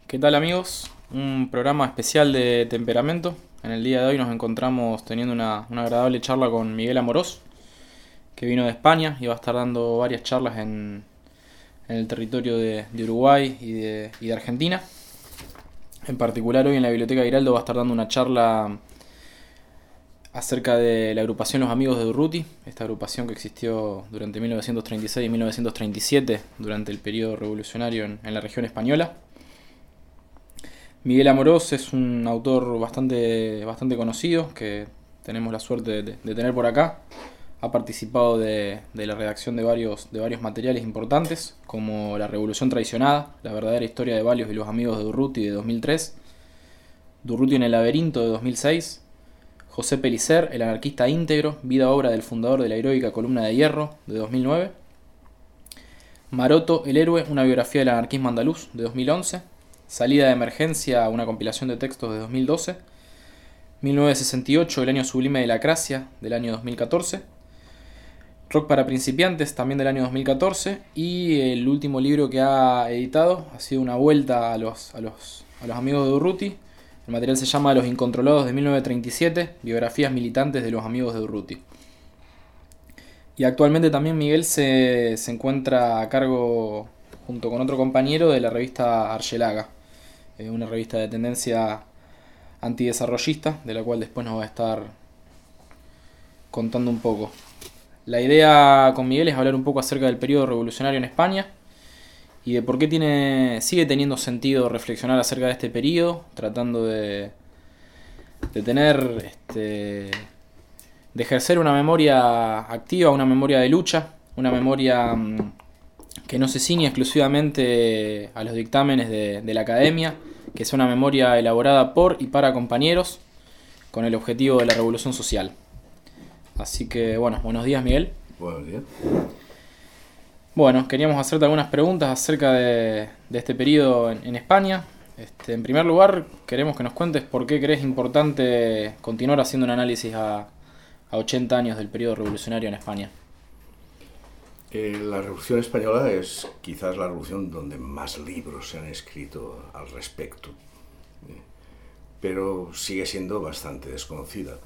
¿Qué tal, amigos? Un programa especial de Temperamento. En el día de hoy nos encontramos teniendo una agradable charla con Miguel Amorós, que vino de España y va a estar dando varias charlas en el territorio de Uruguay y de Argentina. En particular hoy en la Biblioteca Giraldo va a estar dando una charla acerca de la agrupación Los Amigos de Durruti, esta agrupación que existió durante 1936 y 1937, durante el periodo revolucionario en la región española. Miguel Amorós es un autor bastante conocido que tenemos la suerte de tener por acá. Ha participado de la redacción de varios materiales importantes, como La Revolución Traicionada, la verdadera historia de Valios y los Amigos de Durruti de 2003, Durruti en el laberinto de 2006, José Pellicer, El anarquista íntegro, vida-obra del fundador de la heroica Columna de Hierro de 2009, Maroto, el héroe, una biografía del anarquismo andaluz de 2011, Salida de emergencia, una compilación de textos de 2012, 1968, El año sublime de la Cracia del año 2014, Rock para principiantes también del año 2014, y el último libro que ha editado ha sido una vuelta a los amigos de Durruti. El material se llama Los Incontrolados de 1937, biografías militantes de los amigos de Durruti. Y actualmente también Miguel se encuentra a cargo, junto con otro compañero, de la revista Argelaga, una revista de tendencia antidesarrollista, de la cual después nos va a estar contando un poco. La idea con Miguel es hablar un poco acerca del periodo revolucionario en España y de por qué sigue teniendo sentido reflexionar acerca de este periodo, tratando de tener, de ejercer una memoria activa, una memoria de lucha, una memoria que no se ciñe exclusivamente a los dictámenes de la academia, que sea una memoria elaborada por y para compañeros con el objetivo de la revolución social. Así que, bueno, buenos días, Miguel. Buenos días. Bueno, queríamos hacerte algunas preguntas acerca de este periodo en España. En primer lugar, queremos que nos cuentes por qué crees importante continuar haciendo un análisis a 80 años del periodo revolucionario en España. La Revolución Española es quizás la revolución donde más libros se han escrito al respecto, pero sigue siendo bastante desconocida.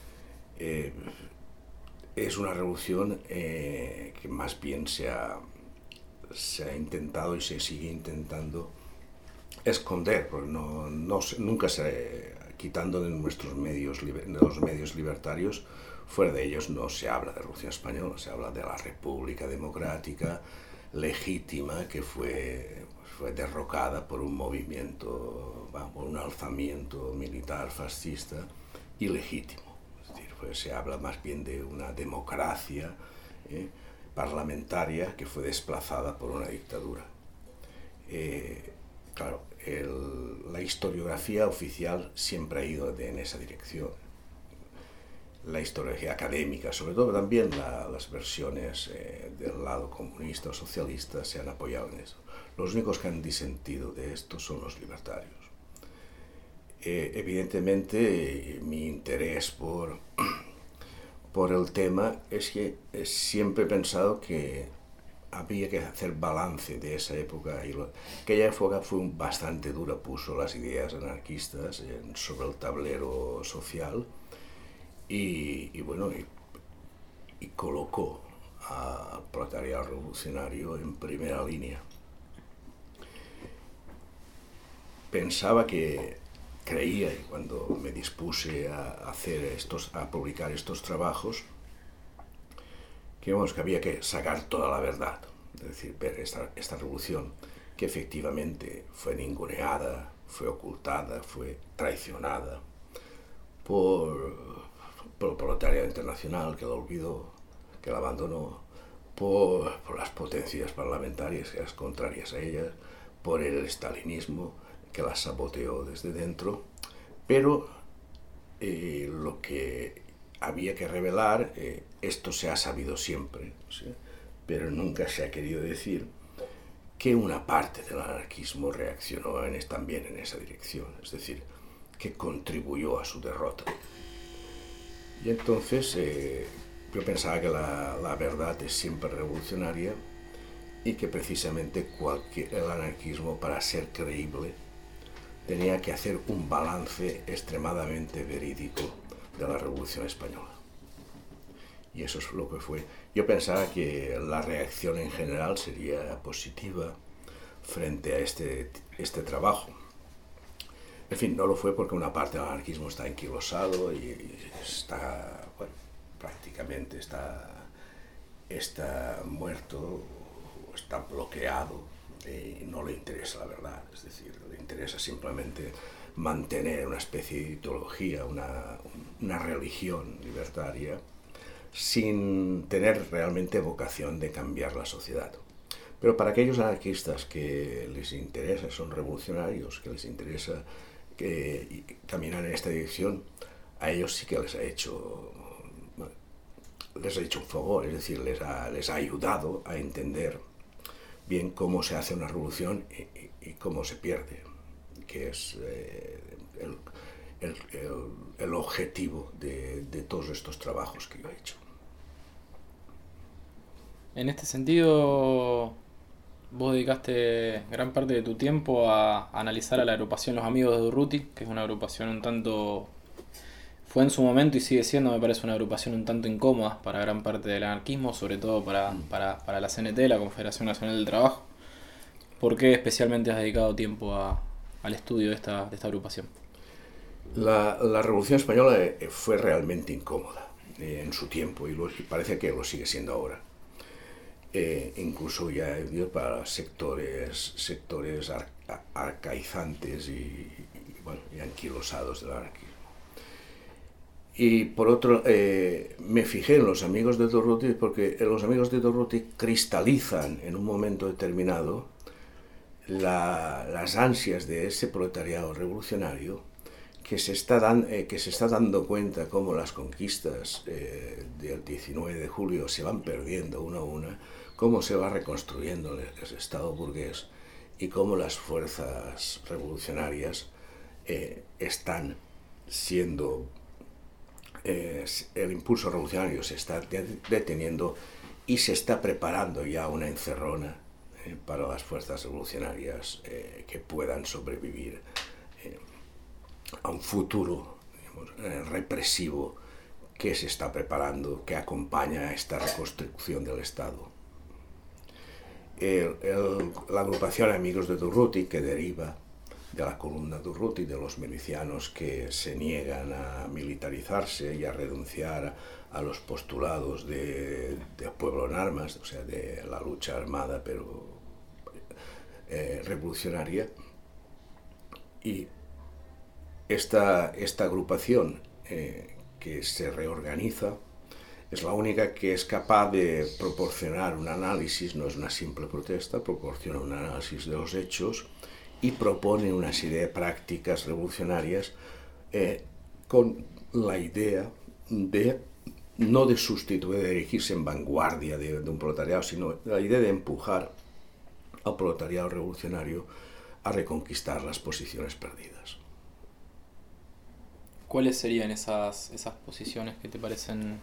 Es una revolución que más bien se ha intentado y se sigue intentando esconder, porque nunca quitando de los medios libertarios, fuera de ellos no se habla de Revolución Española, se habla de la República Democrática legítima que fue derrocada por un movimiento, por un alzamiento militar fascista ilegítimo. Es decir, se habla más bien de una democracia parlamentaria que fue desplazada por una dictadura. Claro, la historiografía oficial siempre ha ido en esa dirección. La historiografía académica, sobre todo también las versiones del lado comunista o socialista se han apoyado en eso. Los únicos que han disentido de esto son los libertarios. Evidentemente, mi interés por el tema es que siempre he pensado que había que hacer balance de esa época. Aquella época fue bastante dura, puso las ideas anarquistas sobre el tablero social y colocó al proletariado revolucionario en primera línea. Creía, y cuando me dispuse a publicar estos trabajos, que había que sacar toda la verdad, es decir, ver esta revolución que efectivamente fue ninguneada, fue ocultada, fue traicionada por el proletariado internacional, que lo olvidó, que la abandonó, por las potencias parlamentarias, que eran contrarias a ellas, por el estalinismo, que la saboteó desde dentro, pero lo que había que revelar, esto se ha sabido siempre, ¿sí? Pero nunca se ha querido decir que una parte del anarquismo reaccionó también en esa dirección, es decir, que contribuyó a su derrota. Y entonces yo pensaba que la verdad es siempre revolucionaria y que precisamente el anarquismo, para ser creíble, tenía que hacer un balance extremadamente verídico de la Revolución Española. Y eso es lo que fue. Yo pensaba que la reacción en general sería positiva frente a este trabajo. En fin, no lo fue porque una parte del anarquismo está enquilosado y está, bueno, prácticamente está muerto, está bloqueado y no le interesa la verdad. Es decir, le interesa simplemente mantener una especie de ideología, una religión libertaria, sin tener realmente vocación de cambiar la sociedad. Pero para aquellos anarquistas que les interesa, son revolucionarios, que les interesa caminar en esta dirección, a ellos sí que les ha hecho un favor, es decir, les ha ayudado a entender bien cómo se hace una revolución y cómo se pierde, que es el objetivo de todos estos trabajos que yo he hecho. En este sentido, vos dedicaste gran parte de tu tiempo a analizar a la agrupación Los Amigos de Durruti, que es una agrupación un tanto... Fue en su momento y sigue siendo, me parece, una agrupación un tanto incómoda para gran parte del anarquismo, sobre todo para la CNT, la Confederación Nacional del Trabajo. ¿Por qué especialmente has dedicado tiempo al estudio de esta agrupación? La Revolución Española fue realmente incómoda en su tiempo y parece que lo sigue siendo ahora. Incluso ya para sectores arcaizantes y anquilosados del anarquismo. Y por otro, me fijé en los Amigos de Durruti porque los Amigos de Durruti cristalizan en un momento determinado las ansias de ese proletariado revolucionario que se está dando cuenta cómo las conquistas del 19 de julio se van perdiendo una a una, cómo se va reconstruyendo el Estado burgués y cómo las fuerzas revolucionarias están siendo... el impulso revolucionario se está deteniendo y se está preparando ya una encerrona para las fuerzas revolucionarias que puedan sobrevivir a un futuro, digamos, represivo que se está preparando, que acompaña a esta reconstrucción del Estado. La agrupación Amigos de Durruti, que deriva de la columna Durruti, de los milicianos que se niegan a militarizarse y a renunciar a los postulados de pueblo en armas, o sea, de la lucha armada pero revolucionaria. Y esta agrupación que se reorganiza es la única que es capaz de proporcionar un análisis, no es una simple protesta, proporciona un análisis de los hechos y propone una serie de prácticas revolucionarias con la idea de no de sustituir, de erigirse en vanguardia de un proletariado, sino la idea de empujar al proletariado revolucionario a reconquistar las posiciones perdidas. ¿Cuáles serían esas posiciones que te parecen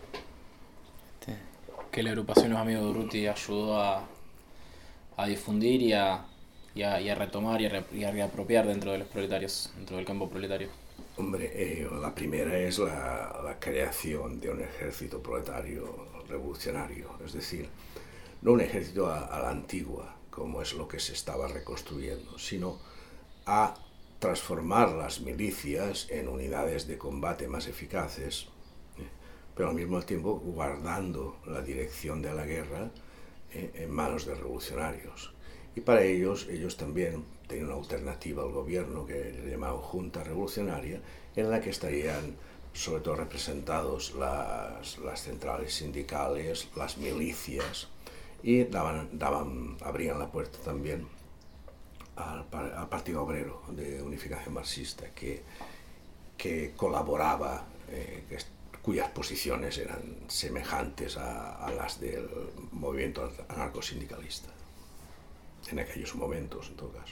que la agrupación Los Amigos de Durruti ayudó a difundir y a retomar y a reapropiar dentro de los proletarios, dentro del campo proletario? Hombre, la primera es la creación de un ejército proletario revolucionario, es decir, no un ejército a la antigua, como es lo que se estaba reconstruyendo, sino a transformar las milicias en unidades de combate más eficaces, pero al mismo tiempo guardando la dirección de la guerra en manos de revolucionarios. Y para ellos también tienen una alternativa al gobierno que le llamaban Junta Revolucionaria, en la que estarían sobre todo representados las centrales sindicales, las milicias, y abrían la puerta también al Partido Obrero de Unificación Marxista, que colaboraba, cuyas posiciones eran semejantes a las del movimiento anarcosindicalista en aquellos momentos, en todo caso.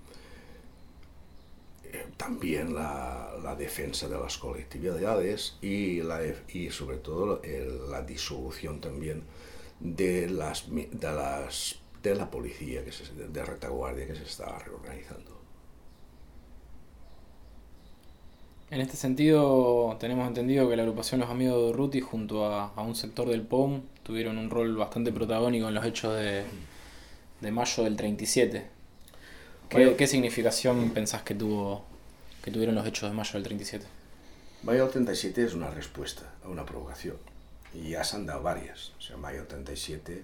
También la defensa de las colectividades y sobre todo la disolución también de la policía de retaguardia que se estaba reorganizando. En este sentido, tenemos entendido que la agrupación Los Amigos de Urruti junto a un sector del POUM tuvieron un rol bastante protagónico en los hechos de mayo del 37. ¿Qué significación pensás que tuvieron los hechos de mayo del 37? Mayo del 37 es una respuesta a una provocación, y ya se han dado varias. O sea, mayo del 37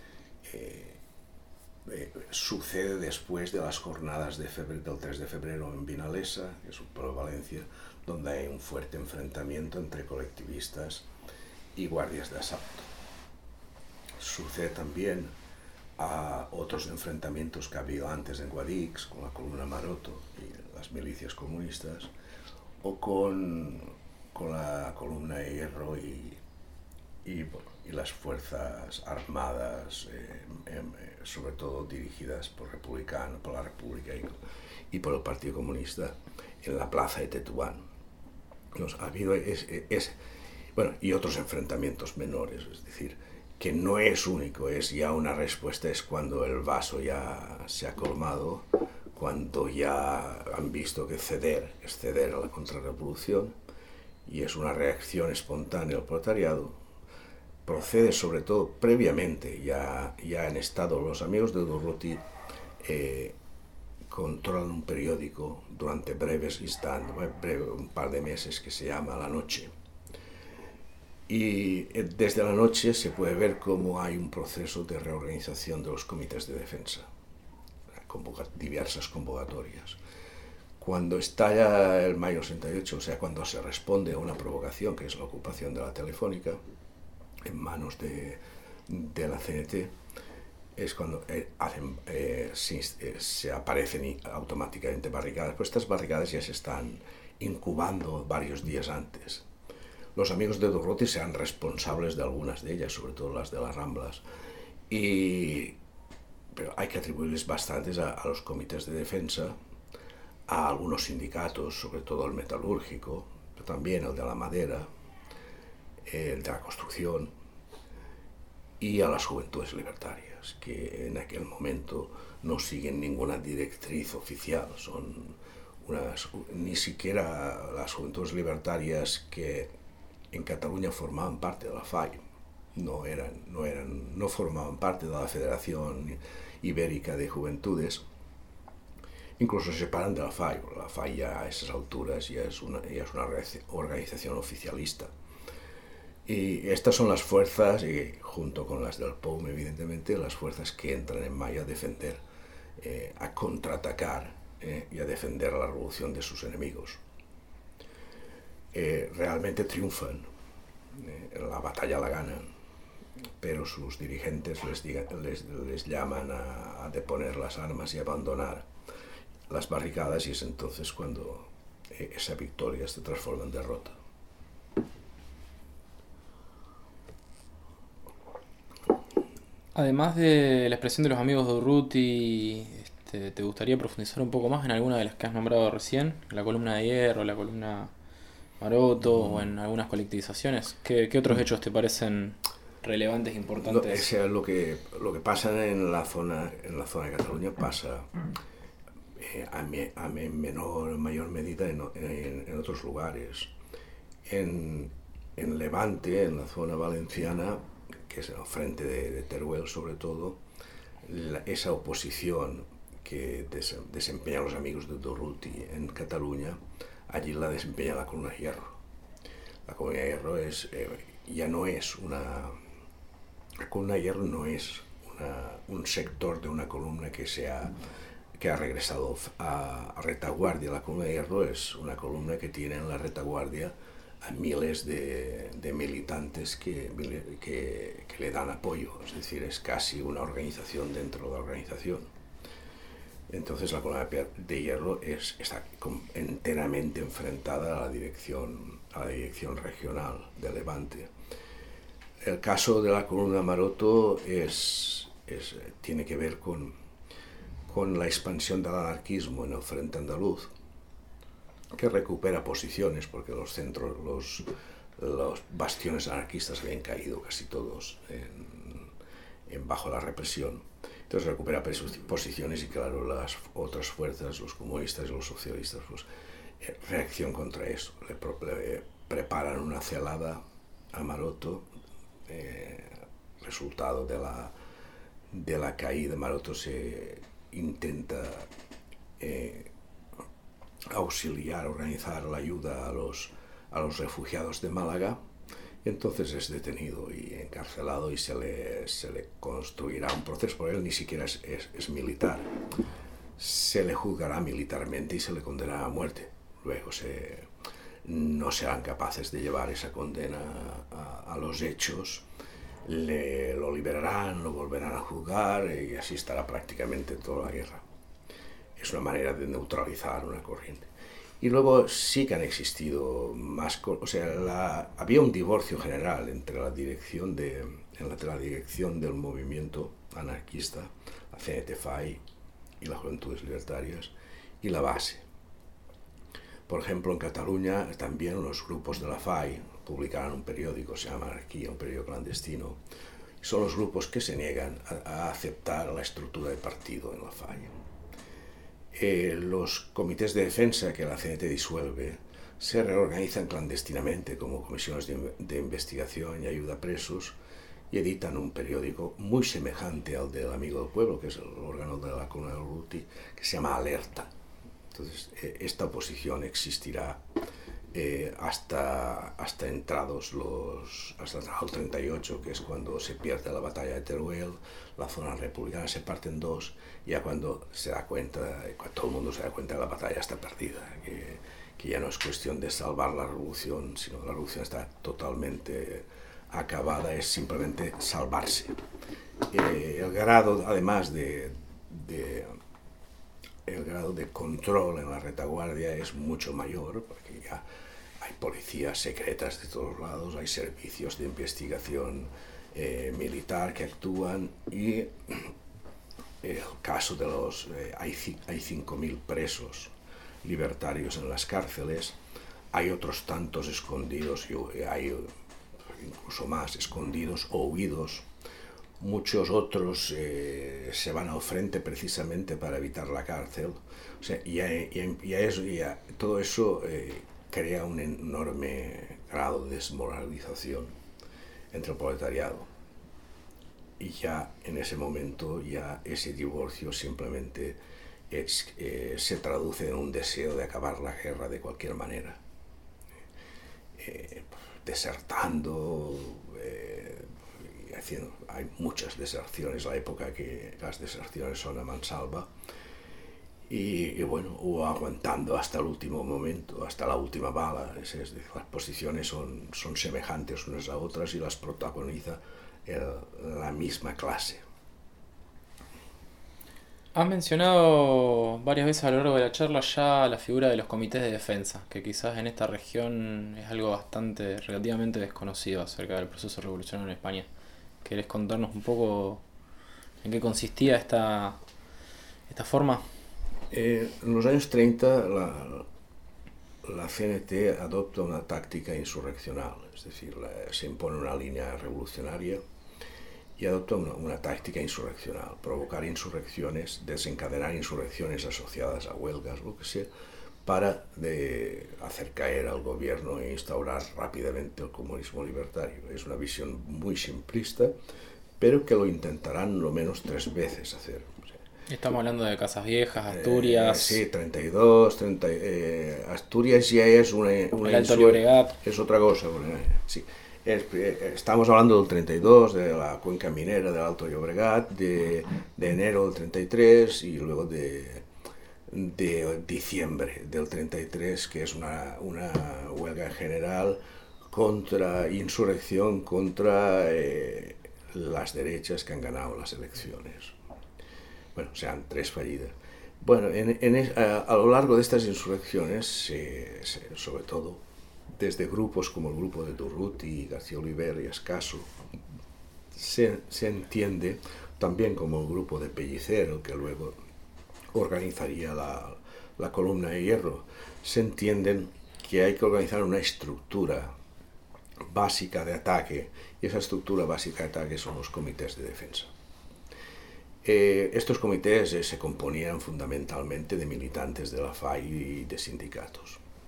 sucede después de las jornadas del 3 de febrero en Vinalesa, que es un pueblo de Valencia, donde hay un fuerte enfrentamiento entre colectivistas y guardias de asalto. Sucede también a otros enfrentamientos que ha habido antes en Guadix, con la columna Maroto y las milicias comunistas, o con la columna de Hierro y las fuerzas armadas, sobre todo dirigidas por la República y por el Partido Comunista, en la plaza de Tetuán. Ha habido y otros enfrentamientos menores, es decir, que no es único, es ya una respuesta, es cuando el vaso ya se ha colmado, cuando ya han visto que ceder es ceder a la contrarrevolución, y es una reacción espontánea al proletariado. Procede sobre todo previamente, ya han estado los Amigos de Durruti, controlan un periódico durante breves instantes, un par de meses, que se llama La Noche. Y desde La Noche se puede ver cómo hay un proceso de reorganización de los comités de defensa, diversas convocatorias. Cuando estalla el mayo 68, o sea, cuando se responde a una provocación, que es la ocupación de la Telefónica, en manos de la CNT, es cuando se aparecen automáticamente barricadas. Pues estas barricadas ya se están incubando varios días antes. Los Amigos de Durruti sean responsables de algunas de ellas, sobre todo las de las Ramblas, pero hay que atribuirles bastantes a los comités de defensa, a algunos sindicatos, sobre todo el metalúrgico, pero también el de la madera, el de la construcción, y a las juventudes libertarias, que en aquel momento no siguen ninguna directriz oficial. Ni siquiera las juventudes libertarias que en Cataluña formaban parte de la FAI, no formaban parte de la Federación Ibérica de Juventudes. Incluso se separan de la FAI, porque la FAI ya a esas alturas ya es una organización oficialista. Y estas son las fuerzas, junto con las del POUM, evidentemente, las fuerzas que entran en mayo a defender, a contraatacar y a defender la revolución de sus enemigos. Realmente triunfan, la batalla la ganan, pero sus dirigentes les llaman a deponer las armas y abandonar las barricadas, y es entonces cuando esa victoria se transforma en derrota. Además de la expresión de los Amigos de Urruti, ¿te gustaría profundizar un poco más en alguna de las que has nombrado recién? La columna de Hierro, la columna Maroto, o en algunas colectivizaciones. ¿Qué otros hechos te parecen relevantes, importantes? Lo que pasa en la zona de Cataluña pasa a mayor medida en otros lugares. En Levante, en la zona valenciana, que es en el frente de Teruel sobre todo, esa oposición que desempeñan los Amigos de Durruti en Cataluña, allí la desempeña la columna de Hierro. La columna de Hierro ya no es la columna de Hierro no es un sector de una columna que ha regresado a retaguardia. La columna de Hierro es una columna que tiene en la retaguardia a miles de militantes que le dan apoyo, es decir, es casi una organización dentro de la organización. Entonces la columna de Hierro está enteramente enfrentada a la dirección regional de Levante. El caso de la columna Maroto tiene que ver con la expansión del anarquismo en el frente andaluz, que recupera posiciones, porque los bastiones anarquistas habían caído casi todos bajo la represión. Entonces recupera posiciones, y claro, las otras fuerzas, los comunistas y los socialistas, pues reacción contra eso. Le preparan una celada a Maroto, resultado de la caída. Maroto se intenta auxiliar, organizar la ayuda a los refugiados de Málaga, y entonces es detenido y encarcelado y se le construirá un proceso. Por él ni siquiera es militar. Se le juzgará militarmente y se le condenará a muerte. Luego no serán capaces de llevar esa condena a los hechos, lo liberarán, lo volverán a juzgar y así estará prácticamente toda la guerra. Es una manera de neutralizar una corriente. Y luego sí que han existido más, había un divorcio general entre la dirección del movimiento anarquista, la CNT-FAI y las Juventudes Libertarias, y la base. Por ejemplo, en Cataluña también los grupos de la FAI publicaron un periódico, se llama Anarquía, un periódico clandestino. Son los grupos que se niegan a aceptar la estructura de partido en la FAI. Los comités de defensa que la CNT disuelve se reorganizan clandestinamente como comisiones de investigación y ayuda a presos y editan un periódico muy semejante al del Amigo del Pueblo, que es el órgano de la Columna de Urruti, que se llama Alerta. Entonces, esta oposición existirá hasta entrados hasta el 38, que es cuando se pierde la batalla de Teruel, la zona republicana se parte en dos, ya cuando todo el mundo se da cuenta que la batalla está perdida, que ya no es cuestión de salvar la revolución, sino que la revolución está totalmente acabada, es simplemente salvarse. El grado, además el grado de control en la retaguardia es mucho mayor, porque ya hay policías secretas de todos lados, hay servicios de investigación militar que actúan, y el caso de hay 5.000 presos libertarios en las cárceles, hay otros tantos escondidos, y hay incluso más escondidos o huidos. Muchos otros se van al frente precisamente para evitar la cárcel. O sea, todo eso crea un enorme grado de desmoralización entre el proletariado. Y ya en ese momento, ya ese divorcio simplemente se traduce en un deseo de acabar la guerra de cualquier manera. Desertando, hay muchas deserciones, la época que las deserciones son a mansalva, o aguantando hasta el último momento, hasta la última bala. Es decir, las posiciones son semejantes unas a otras y las protagoniza la misma clase. Has mencionado varias veces a lo largo de la charla ya la figura de los comités de defensa, que quizás en esta región es algo relativamente desconocido acerca del proceso revolucionario en España. ¿Querés contarnos un poco en qué consistía esta forma? En los años 30 la CNT adopta una táctica insurreccional, es decir, se impone una línea revolucionaria y adopta una táctica insurreccional, provocar insurrecciones, desencadenar insurrecciones asociadas a huelgas, lo que sea, para hacer caer al gobierno e instaurar rápidamente el comunismo libertario. Es una visión muy simplista, pero que lo intentarán lo menos 3 veces hacer. Estamos hablando de Casas Viejas, Asturias. Sí, 32, Asturias ya es el Alto Llobregat. Es otra cosa. Sí. Estamos hablando del 32, de la cuenca minera del Alto Llobregat, de enero del 33 y luego de diciembre del 33, que es una huelga general insurrección contra las derechas que han ganado las elecciones. Bueno, sean 3 fallidas. Bueno, a lo largo de estas insurrecciones, sobre todo desde grupos como el grupo de Durruti, García Oliver y Escaso, se entiende también como el grupo de Pellicero, que luego organizaría la columna de hierro, se entienden que hay que organizar una estructura básica de ataque, y esa estructura básica de ataque son los comités de defensa. Estos comités se componían fundamentalmente de militantes de la FAI y de sindicatos.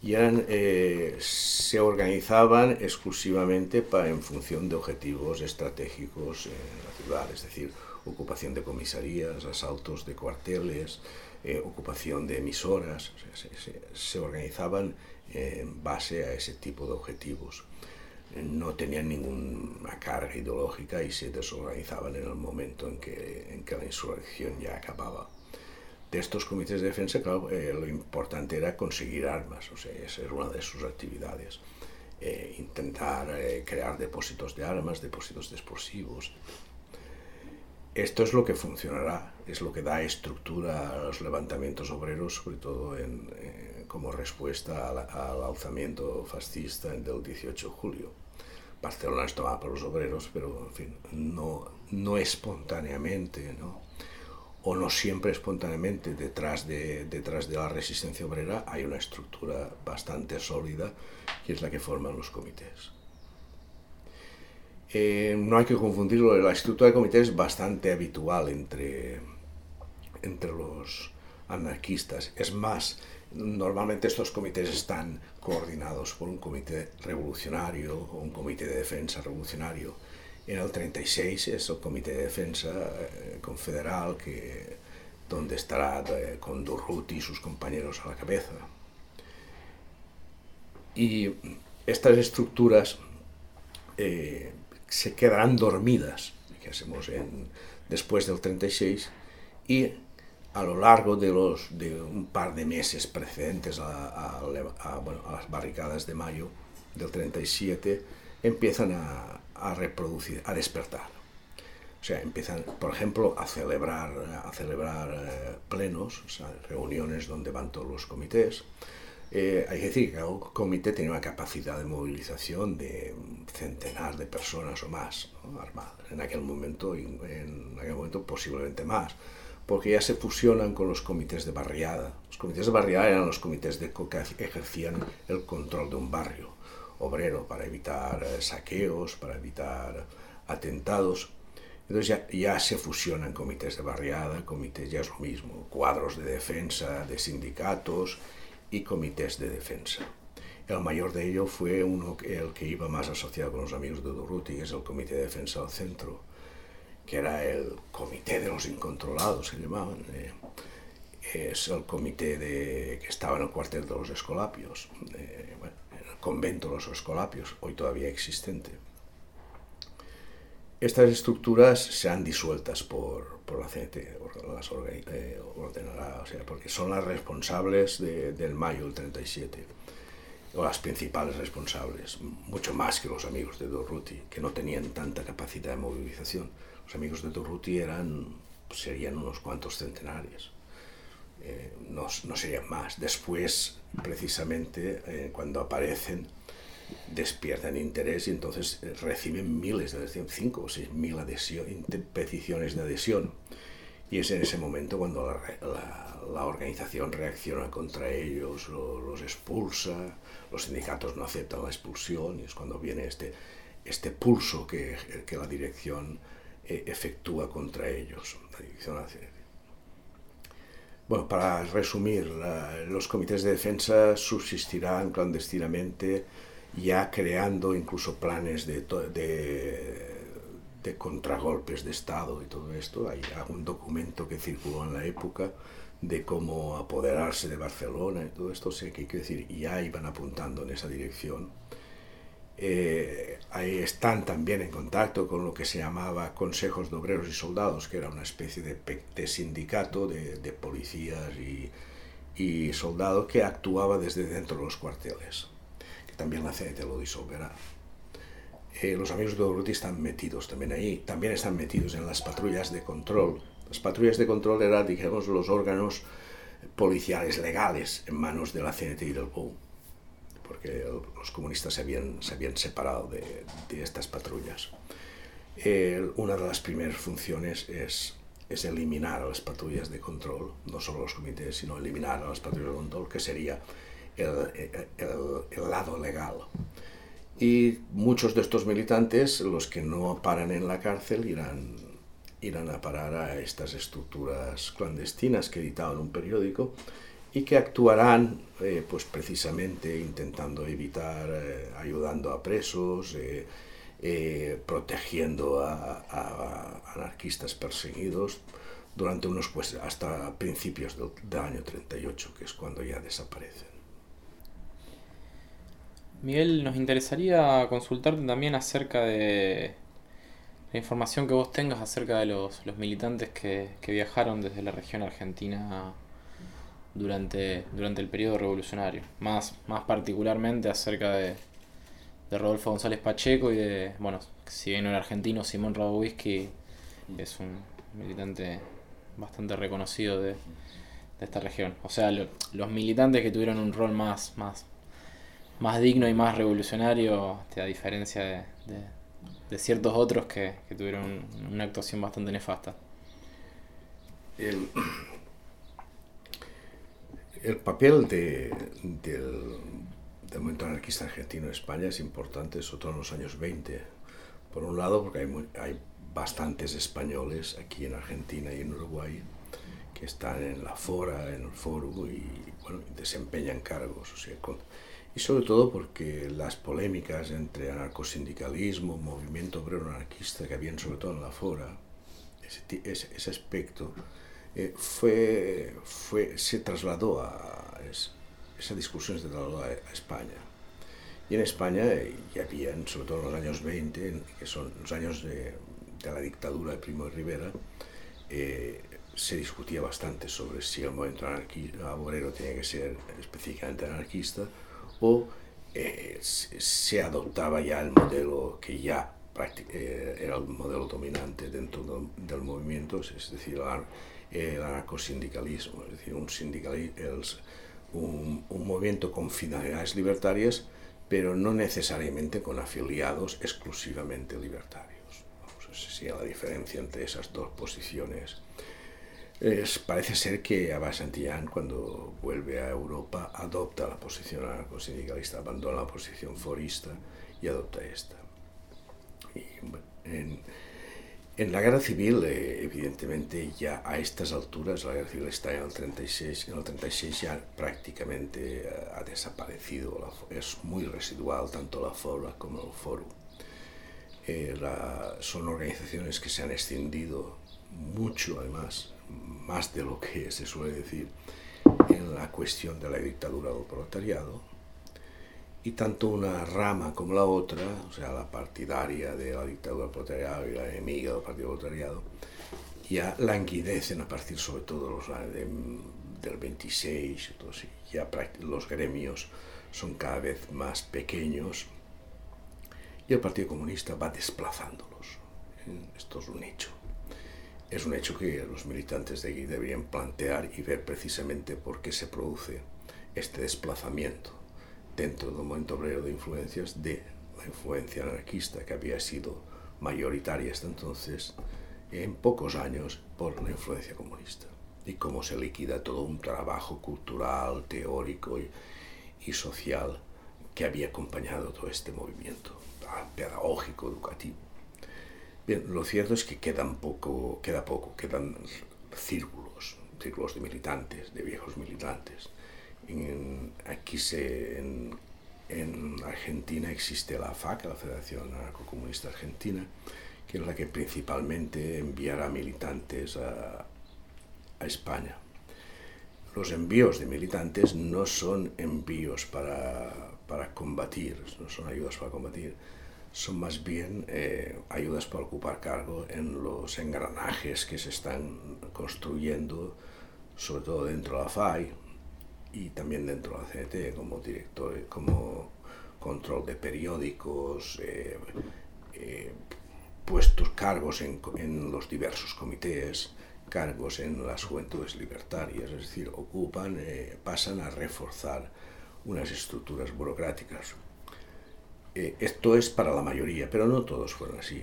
se organizaban exclusivamente en función de objetivos estratégicos en la ciudad, es decir, ocupación de comisarías, asaltos de cuarteles, ocupación de emisoras. O sea, se organizaban en base a ese tipo de objetivos. No tenían ninguna carga ideológica y se desorganizaban en el momento en que la insurrección ya acababa. De estos comités de defensa, claro, lo importante era conseguir armas, o sea, esa era una de sus actividades. Intentar crear depósitos de armas, depósitos de explosivos. Esto es lo que funcionará, es lo que da estructura a los levantamientos obreros, sobre todo como respuesta al alzamiento fascista del 18 de julio. Barcelona es tomada por los obreros, pero en fin, no espontáneamente, ¿no? O no siempre espontáneamente. Detrás de la resistencia obrera hay una estructura bastante sólida, que es la que forman los comités. No hay que confundirlo, la estructura de comité es bastante habitual entre los anarquistas. Es más, normalmente estos comités están coordinados por un comité revolucionario o un comité de defensa revolucionario. En el 36 es el comité de defensa confederal, donde estará con Durruti y sus compañeros a la cabeza. Y estas estructuras se quedarán dormidas, después del 36, y a lo largo de un par de meses precedentes a las barricadas de mayo del 37, empiezan a reproducir, a despertar. O sea, empiezan, por ejemplo, a celebrar plenos, o sea, reuniones donde van todos los comités. Hay que decir que el comité tenía una capacidad de movilización de un centenar de personas o más, ¿no? Armadas. En aquel momento posiblemente más, porque ya se fusionan con los comités de barriada. Los comités de barriada eran los comités que ejercían el control de un barrio obrero para evitar saqueos, para evitar atentados. Entonces ya se fusionan comités de barriada, comités, ya es lo mismo, cuadros de defensa de sindicatos y comités de defensa. El mayor de ellos fue el que iba más asociado con los amigos de Durruti, que es el Comité de Defensa del Centro, que era el Comité de los Incontrolados, se llamaban. Es el comité que estaba en el cuartel de los Escolapios, en el convento de los Escolapios, hoy todavía existente. Estas estructuras se han disueltas por la CNT, las ordenará, o sea, porque son las responsables del mayo del 37, o las principales responsables, mucho más que los amigos de Durruti, que no tenían tanta capacidad de movilización. Los amigos de Durruti serían unos cuantos centenares, no serían más. Después, precisamente, cuando aparecen, despiertan interés y entonces reciben miles de adhesión, 5 o 6 mil peticiones de adhesión, y es en ese momento cuando la organización reacciona contra ellos, los expulsa, los sindicatos no aceptan la expulsión, y es cuando viene este pulso que la dirección efectúa contra ellos. Bueno, para resumir, los comités de defensa subsistirán clandestinamente, ya creando incluso planes de contragolpes de Estado y todo esto. Hay algún documento que circuló en la época de cómo apoderarse de Barcelona y todo esto. O sea, que hay que decir, ya iban apuntando en esa dirección. Ahí están también en contacto con lo que se llamaba Consejos de Obreros y Soldados, que era una especie de sindicato de policías y soldados que actuaba desde dentro de los cuarteles. También la CNT lo disolverá. Los amigos de Durruti están metidos también ahí. También están metidos en las patrullas de control. Las patrullas de control eran, digamos, los órganos policiales legales en manos de la CNT y del BOU, porque los comunistas se habían separado de estas patrullas. Una de las primeras funciones es eliminar a las patrullas de control, no solo los comités, sino eliminar a las patrullas de control, que sería el lado legal. Y muchos de estos militantes, los que no paran en la cárcel, irán a parar a estas estructuras clandestinas que editaban un periódico y que actuarán pues precisamente intentando evitar, ayudando a presos, protegiendo a anarquistas perseguidos durante unos, pues hasta principios del año 38, que es cuando ya desaparecen. Miguel, nos interesaría consultarte también acerca de la información que vos tengas acerca de los militantes que viajaron desde la región argentina durante el periodo revolucionario. Más particularmente acerca de Rodolfo González Pacheco y de, bueno, si bien no era argentino, Simón Radowisky es un militante bastante reconocido de esta región. O sea, los militantes que tuvieron un rol más digno y más revolucionario, a diferencia de ciertos otros que tuvieron una actuación bastante nefasta. El papel del movimiento anarquista argentino en España es importante, sobre todo en los años 20. Por un lado, porque hay bastantes españoles aquí en Argentina y en Uruguay que están en la Fora, en el Foro y bueno, desempeñan cargos. O sea, y sobre todo porque las polémicas entre anarcosindicalismo, movimiento obrero anarquista que habían sobre todo en la Fora, ese aspecto, se trasladó esa discusión se trasladó a España. Y en España ya habían, sobre todo en los años 20, que son los años de la dictadura de Primo de Rivera, se discutía bastante sobre si el movimiento obrero tenía que ser específicamente anarquista o se adoptaba ya el modelo que ya era el modelo dominante dentro del movimiento, es decir, el anarcosindicalismo, es decir, un movimiento con finalidades libertarias, pero no necesariamente con afiliados exclusivamente libertarios. Si la diferencia entre esas dos posiciones parece ser que Abad Santillán, cuando vuelve a Europa, adopta la posición anarcosindicalista, abandona la posición forista y adopta esta. Y, bueno, en la guerra civil, evidentemente, ya a estas alturas, la guerra civil está en el 36, en el 36 ya prácticamente ha desaparecido, es muy residual tanto la Fora como el Foro. Son organizaciones que se han extendido mucho, además, más de lo que se suele decir en la cuestión de la dictadura del proletariado, y tanto una rama como la otra, o sea, la partidaria de la dictadura del proletariado y la enemiga del partido proletariado, ya languidecen a partir sobre todo de los años del 26, entonces ya los gremios son cada vez más pequeños y el Partido Comunista va desplazándolos. Esto es un hecho. Es un hecho que los militantes de aquí deberían plantear y ver precisamente por qué se produce este desplazamiento dentro del movimiento obrero de influencias de la influencia anarquista que había sido mayoritaria hasta entonces en pocos años por la influencia comunista, y cómo se liquida todo un trabajo cultural, teórico y social que había acompañado todo este movimiento pedagógico, educativo. Bien, lo cierto es que quedan círculos de militantes, de viejos militantes. En Argentina existe la FAC, la Federación Anarcocomunista Argentina, que es la que principalmente enviará militantes a España. Los envíos de militantes no son envíos para combatir, no son ayudas para combatir, son más bien ayudas para ocupar cargo en los engranajes que se están construyendo, sobre todo dentro de la FAI y también dentro de la CNT, como director, como control de periódicos, puestos cargos en los diversos comités, cargos en las juventudes libertarias, es decir, pasan a reforzar unas estructuras burocráticas. Esto es para la mayoría, pero no todos fueron así.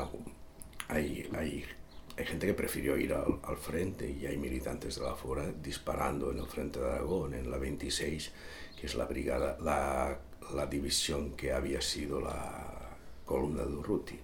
Hay gente que prefirió ir al frente, y hay militantes de la Fora disparando en el frente de Aragón, en la 26, que es la brigada, la división que había sido la columna de Urruti.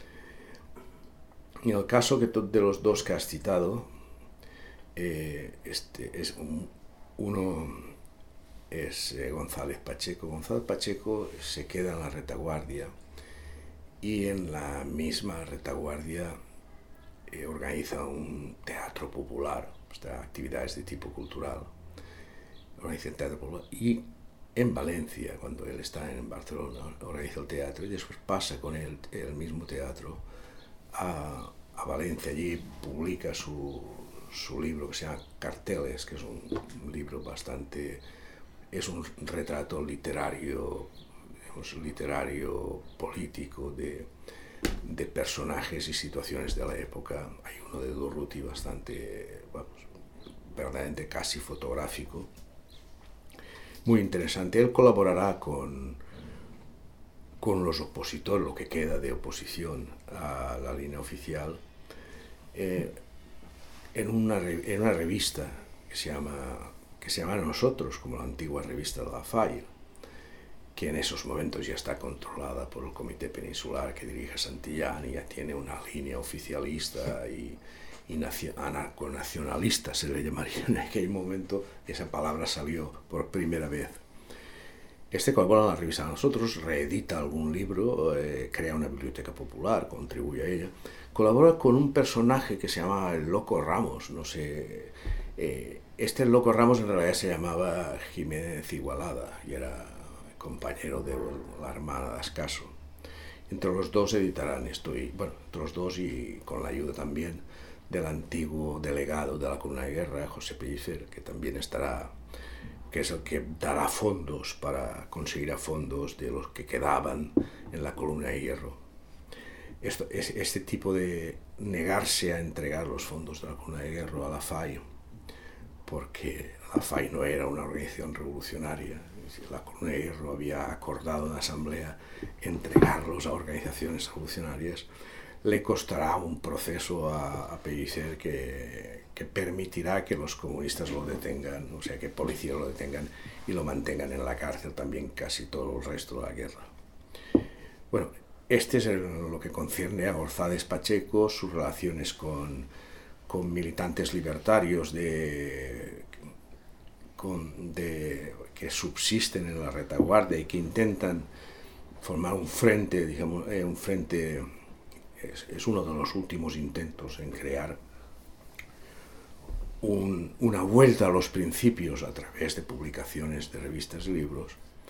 En el caso de los dos que has citado, Uno es González Pacheco. González Pacheco se queda en la retaguardia y en la misma retaguardia organiza un teatro popular, actividades de tipo cultural, organiza el teatro popular, y en Valencia, cuando él está en Barcelona, organiza el teatro y después pasa con él el mismo teatro a Valencia. Allí publica su libro que se llama Carteles, que es un libro bastante... es un retrato literario, digamos, literario político de personajes y situaciones de la época. Hay uno de Durruti bastante, vamos, verdaderamente casi fotográfico, muy interesante. Él colaborará con los opositores, lo que queda de oposición a la línea oficial, en una revista que se llama Nosotros, como la antigua revista de la Fire, que en esos momentos ya está controlada por el Comité Peninsular que dirige Santillán y ya tiene una línea oficialista y anarconacionalista, se le llamaría en aquel momento. Esa palabra salió por primera vez. Este colabora en la revista Nosotros, reedita algún libro, crea una biblioteca popular, contribuye a ella, colabora con un personaje que se llama el Loco Ramos, no sé... Este Loco Ramos en realidad se llamaba Jiménez Igualada y era compañero de la hermana de Ascaso. Entre los dos editarán esto, entre los dos y con la ayuda también del antiguo delegado de la Columna de Guerra, José Pellicer, que también estará, que es el que dará fondos para conseguir fondos de los que quedaban en la Columna de Hierro. Este tipo de negarse a entregar los fondos de la Columna de Hierro a la FAI, porque la FAI no era una organización revolucionaria. La Columna de Hierro había acordado en la asamblea entregarlos a organizaciones revolucionarias. Le costará un proceso a Pellicer que permitirá que los comunistas lo detengan, o sea, que policías lo detengan y lo mantengan en la cárcel también casi todo el resto de la guerra. Bueno, este es lo que concierne a González Pacheco, sus relaciones con militantes libertarios que subsisten en la retaguardia y que intentan formar un frente, digamos, un frente, es uno de los últimos intentos en crear una vuelta a los principios a través de publicaciones de revistas y libros.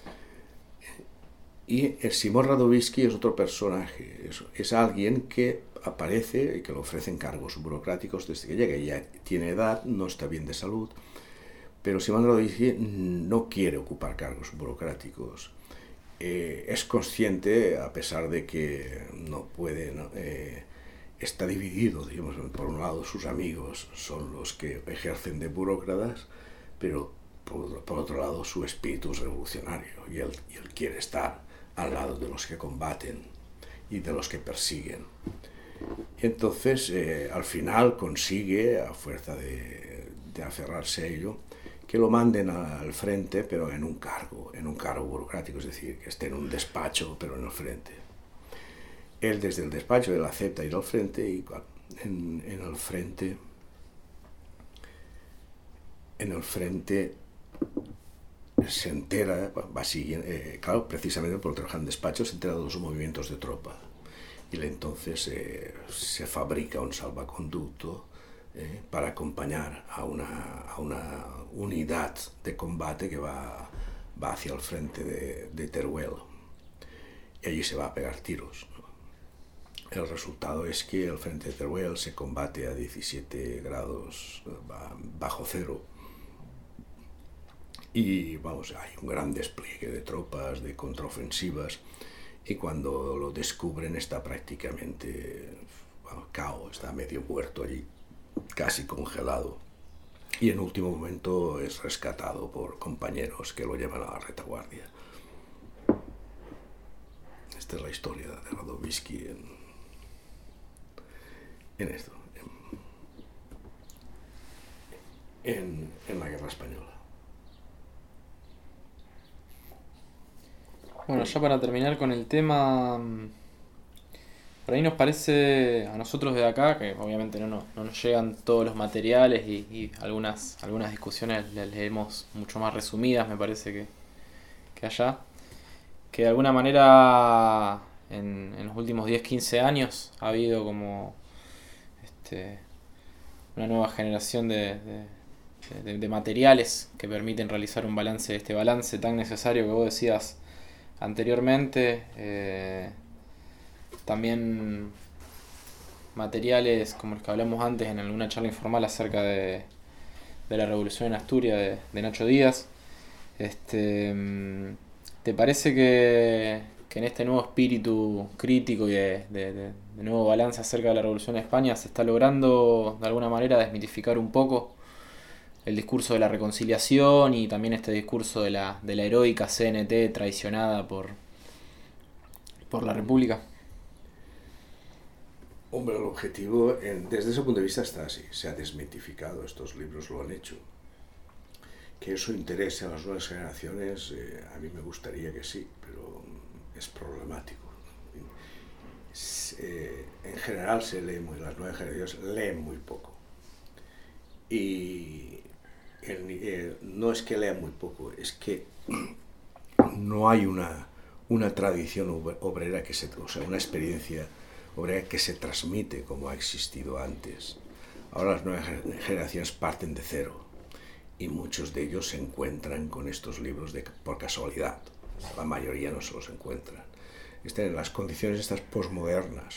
Y el Simón Radovisky es otro personaje, es alguien que aparece y que le ofrecen cargos burocráticos desde que llega. Ya tiene edad, no está bien de salud, pero Simón Radovisky no quiere ocupar cargos burocráticos. Es consciente, a pesar de que no puede, está dividido, digamos, por un lado sus amigos son los que ejercen de burócratas, pero por otro lado su espíritu es revolucionario y él quiere estar al lado de los que combaten y de los que persiguen. Entonces, al final consigue, a fuerza de aferrarse a ello, que lo manden al frente, pero en un cargo burocrático, es decir, que esté en un despacho, pero en el frente. Él desde el despacho, él acepta ir al frente y en el frente se entera, va siguiendo, claro, precisamente por trabajar en despacho, se entera de los movimientos de tropa. Y entonces se fabrica un salvaconducto para acompañar a una unidad de combate que va hacia el frente de Teruel. Y allí se va a pegar tiros. El resultado es que el frente de Teruel se combate a 17 grados bajo cero. Y vamos, hay un gran despliegue de tropas, de contraofensivas, y cuando lo descubren está prácticamente cao, está medio muerto allí, casi congelado. Y en último momento es rescatado por compañeros que lo llevan a la retaguardia. Esta es la historia de Radovisky en esto, en la Guerra Española. Bueno, ya para terminar con el tema, Por ahí nos parece a nosotros de acá, que obviamente no nos llegan todos los materiales y algunas discusiones las leemos mucho más resumidas, me parece que allá, que de alguna manera en los últimos 10 15 años ha habido como este, una nueva generación de materiales que permiten realizar un balance, este balance tan necesario que vos decías anteriormente. También materiales como los que hablamos antes en alguna charla informal acerca de la revolución en Asturias de Nacho Díaz. ¿Te parece que en este nuevo espíritu crítico y de nuevo balance acerca de la revolución en España se está logrando de alguna manera desmitificar un poco el discurso de la reconciliación y también este discurso de la heroica CNT traicionada por la República? Hombre, el objetivo, desde ese punto de vista, está así. Se ha desmitificado, estos libros lo han hecho. Que eso interese a las nuevas generaciones, a mí me gustaría que sí, pero es problemático. En general las nuevas generaciones leen muy poco. Y no es que lean muy poco, es que no hay una tradición obrera o sea, una experiencia obrera que se transmite como ha existido antes. Ahora las nuevas generaciones parten de cero y muchos de ellos se encuentran con estos libros por casualidad. La mayoría no se los encuentran. Están en las condiciones estas posmodernas,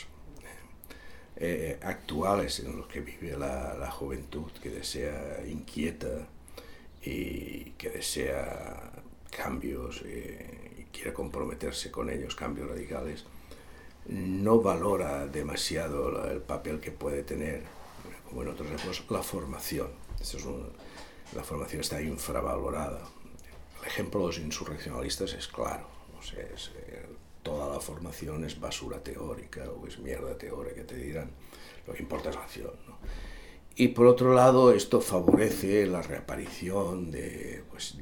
actuales, en las que vive la juventud, que desea inquieta y que desea cambios y quiere comprometerse con ellos, cambios radicales. No valora demasiado el papel que puede tener, como en otros ejemplos, la formación. La formación está infravalorada. El ejemplo de los insurreccionalistas es claro. O sea, toda la formación es basura teórica o es mierda teórica, te dirán. Lo que importa es la acción, ¿no? Y por otro lado, esto favorece la reaparición de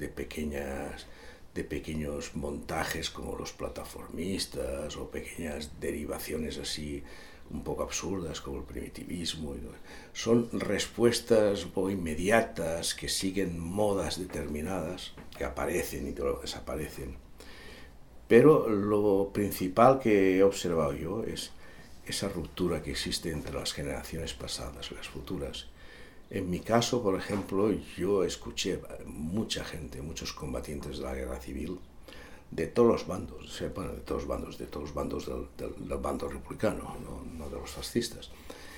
pequeños montajes como los plataformistas o pequeñas derivaciones así un poco absurdas como el primitivismo. Son respuestas un poco inmediatas que siguen modas determinadas, que aparecen y luego desaparecen. Pero lo principal que he observado yo es esa ruptura que existe entre las generaciones pasadas y las futuras. En mi caso, por ejemplo, yo escuché mucha gente, muchos combatientes de la guerra civil, de todos los bandos, bueno, de todos los bandos del bando republicano, no de los fascistas.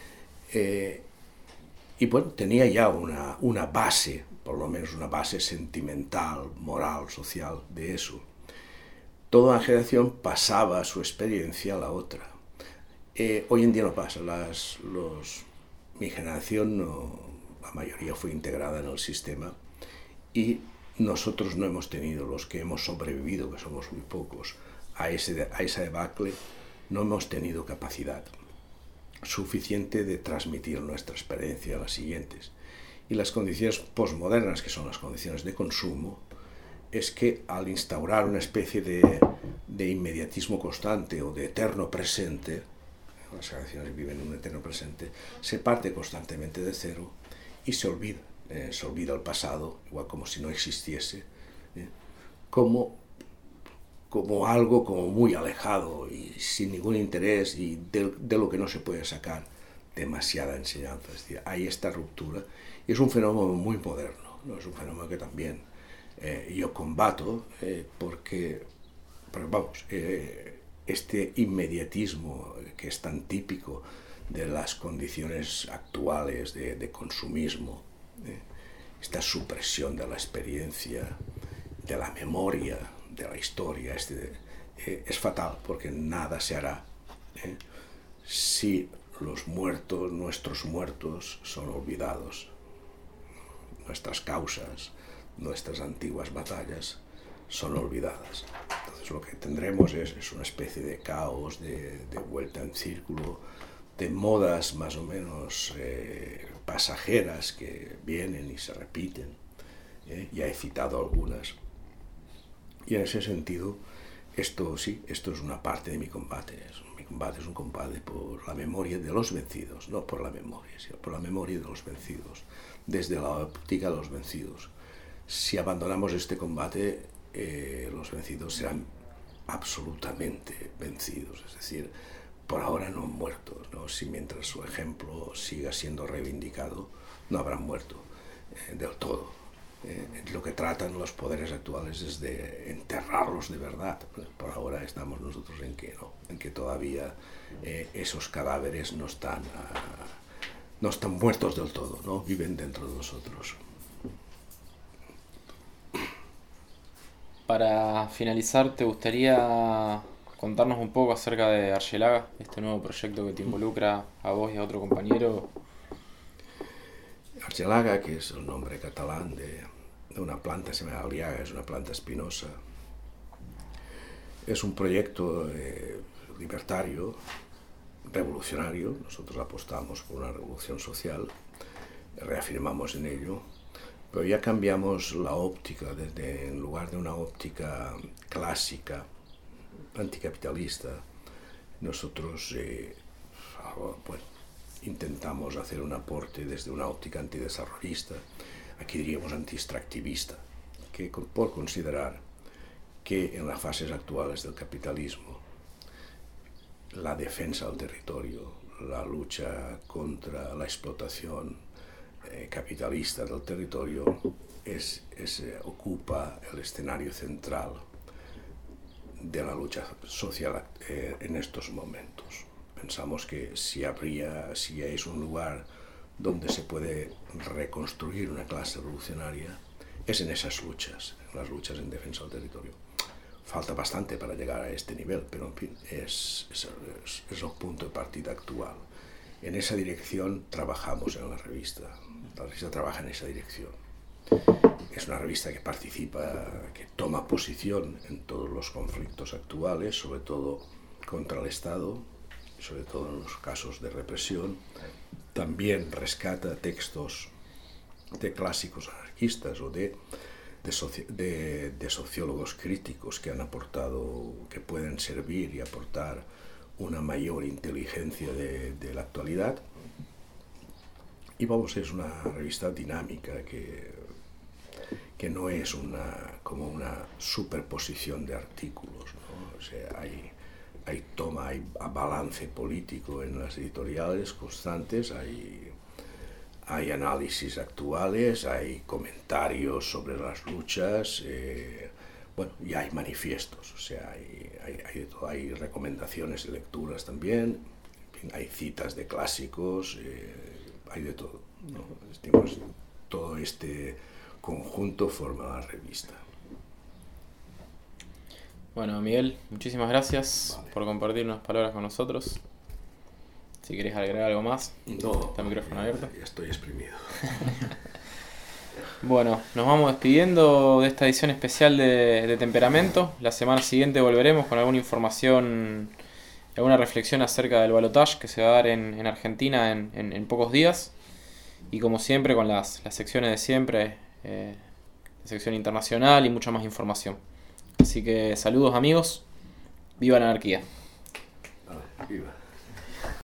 Y bueno, tenía ya una base, por lo menos una base sentimental, moral, social, de eso. Toda una generación pasaba su experiencia a la otra. Hoy en día no pasa. Mi generación, la mayoría fue integrada en el sistema y nosotros no hemos tenido, los que hemos sobrevivido, que somos muy pocos, a esa debacle, no hemos tenido capacidad suficiente de transmitir nuestra experiencia a las siguientes. Y las condiciones posmodernas, que son las condiciones de consumo, es que al instaurar una especie de inmediatismo constante o de eterno presente, las generaciones viven en un eterno presente, se parte constantemente de cero y se olvida el pasado, igual como si no existiese, como algo como muy alejado y sin ningún interés y de lo que no se puede sacar demasiada enseñanza. Es decir, hay esta ruptura y es un fenómeno muy moderno, ¿no? Es un fenómeno que también yo combato porque vamos, este inmediatismo que es tan típico de las condiciones actuales de consumismo, esta supresión de la experiencia, de la memoria, de la historia, es fatal porque nada se hará si nuestros muertos son olvidados, nuestras causas, nuestras antiguas batallas son olvidadas. Entonces lo que tendremos es una especie de caos, de vuelta en círculo, de modas más o menos pasajeras que vienen y se repiten. Ya he citado algunas. Y en ese sentido, Esto sí, esto es una parte de mi combate. Mi combate es un combate por la memoria de los vencidos, no por la memoria, sino por la memoria de los vencidos, desde la óptica de los vencidos. Si abandonamos este combate, los vencidos serán absolutamente vencidos, es decir, por ahora no han muerto, ¿no? Si mientras su ejemplo siga siendo reivindicado, no habrán muerto del todo. Lo que tratan los poderes actuales es de enterrarlos de verdad. Por ahora estamos nosotros en que no, en que todavía esos cadáveres no están muertos del todo, ¿no? Viven dentro de nosotros. Para finalizar, ¿te gustaría contarnos un poco acerca de Argelaga, este nuevo proyecto que te involucra a vos y a otro compañero? Argelaga, que es el nombre catalán de una planta, se llama aliaga, es una planta espinosa. Es un proyecto libertario, revolucionario. Nosotros apostamos por una revolución social, reafirmamos en ello, pero ya cambiamos la óptica, en lugar de una óptica clásica, anticapitalista, nosotros intentamos hacer un aporte desde una óptica antidesarrollista, aquí diríamos anti-extractivista, por considerar que en las fases actuales del capitalismo la defensa del territorio, la lucha contra la explotación capitalista del territorio ocupa el escenario central de la lucha social en estos momentos. Pensamos que si es un lugar donde se puede reconstruir una clase revolucionaria, es en esas luchas, en las luchas en defensa del territorio. Falta bastante para llegar a este nivel, pero en fin, es el punto de partida actual. En esa dirección trabajamos en la revista. La revista trabaja en esa dirección. Es una revista que participa, que toma posición en todos los conflictos actuales, sobre todo contra el Estado, sobre todo en los casos de represión. También rescata textos de clásicos anarquistas o de sociólogos críticos que han aportado, que pueden servir y aportar una mayor inteligencia de la actualidad. Y vamos, es una revista dinámica que no es como una superposición de artículos, ¿no? O sea, hay balance político en las editoriales constantes, hay análisis actuales, hay comentarios sobre las luchas, y hay manifiestos, o sea, hay recomendaciones de lecturas también, en fin, hay citas de clásicos, hay de todo, ¿no? Todo este conjunto forma la revista. Bueno, Miguel, muchísimas gracias por compartir unas palabras con nosotros. Si querés agregar algo más, está el micrófono abierto. Ya estoy exprimido. Bueno, nos vamos despidiendo de esta edición especial de Temperamento. La semana siguiente volveremos con alguna información, alguna reflexión acerca del balotaje que se va a dar en Argentina en pocos días. Y como siempre, con las secciones de siempre, la sección internacional y mucha más información. Así que saludos amigos, viva la anarquía. Viva.